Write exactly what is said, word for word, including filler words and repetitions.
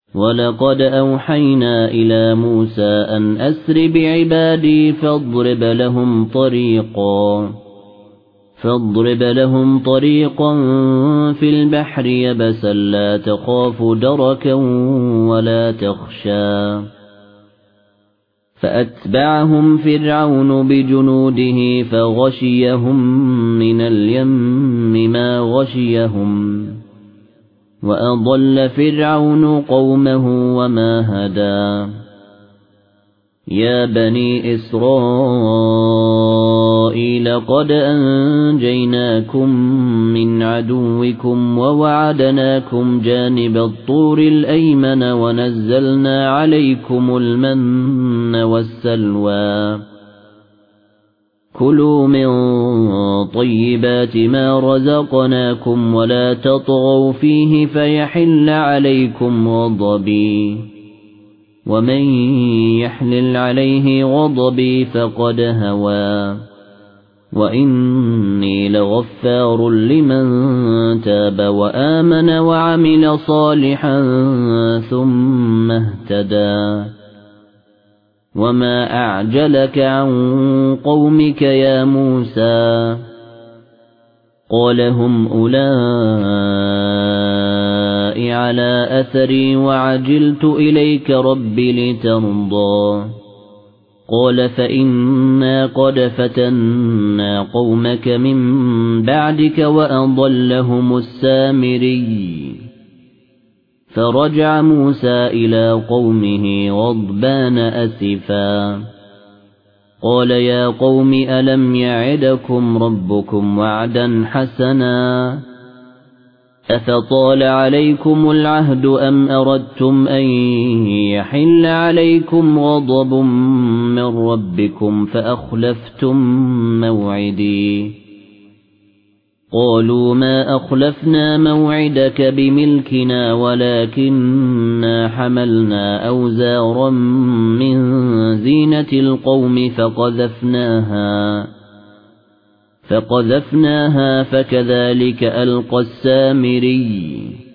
وَلَقَدْ أَوْحَيْنَا إِلَى مُوسَى أَنْ أَسْرِ بِعِبَادِي فَاضْرِبْ لَهُمْ طَرِيقًا فَاضْرِبْ لَهُمْ طَرِيقًا فِي الْبَحْرِ يَبَسًا لَّا تَخَافُ دَرَكًا وَلَا تَخْشَىٰ فَأَتْبَعَهُمْ فِرْعَوْنُ بِجُنُودِهِ فَغَشِيَهُم مِّنَ الْيَمِّ مَا غَشِيَهُمْ وَأَضَلَّ فِرْعَوْنُ قَوْمَهُ وَمَا هَدَىٰ يَا بَنِي إِسْرَائِيلَ قَدْ أَنجَيْنَاكُم مِّنْ عَدُوِّكُمْ وَوَعَدْنَاكُمْ جَانِبَ الطُّورِ الْأَيْمَنَ وَنَزَّلْنَا عَلَيْكُمُ الْمَنَّ وَالسَّلْوَىٰ كُلُوا مِن طَيِّبَاتِ مَا رَزَقْنَاكُمْ وَلَا تَطْغَوْا فِيهِ فَيَحِلَّ عَلَيْكُمْ غَضَبِي وَمَن يَحْلِلْ عَلَيْهِ غَضَبِي فَقَدْ هَوَىٰ وَإِنِّي لَغَفَّارٌ لِّمَن تَابَ وَآمَنَ وَعَمِلَ صَالِحًا ثُمَّ اهْتَدَىٰ وَمَا أَعْجَلَكَ عَن قَوْمِكَ يَا مُوسَىٰ قَالَ هُمْ أُولَاءِ عَلَىٰ أَثَرِي وَعَجِلْتُ إِلَيْكَ رَبِّ لِتَرْضَىٰ قَالَ فَإِنَّا قَدْ فَتَنَّا قَوْمَكَ مِن بَعْدِكَ وَأَضَلَّهُمُ السَّامِرِيُّ فَرَجَعَ مُوسَى إِلَى قَوْمِهِ غَضْبَانَ أَسِفًا قَالَ يَا قَوْمِ أَلَمْ يَعِدْكُمْ رَبُّكُمْ وَعْدًا حَسَنًا أَفَطَالَ عَلَيْكُمُ الْعَهْدُ أَمْ أَرَدتُّمْ أَن يَحِلَّ عَلَيْكُمْ غَضَبٌ مِّن رَّبِّكُمْ فَأَخْلَفْتُم مَّوْعِدِي قَالُوا مَا أَخْلَفْنَا مَوْعِدَكَ بِمِلْكِنَا وَلَكِنَّا حَمَلْنَا أَوْزَارًا مِّن زِينَةِ الْقَوْمِ فَقَذَفْنَاهَا فَقَذَفْنَاهَا فَكَذَلِكَ أَلْقَى السَّامِرِيُّ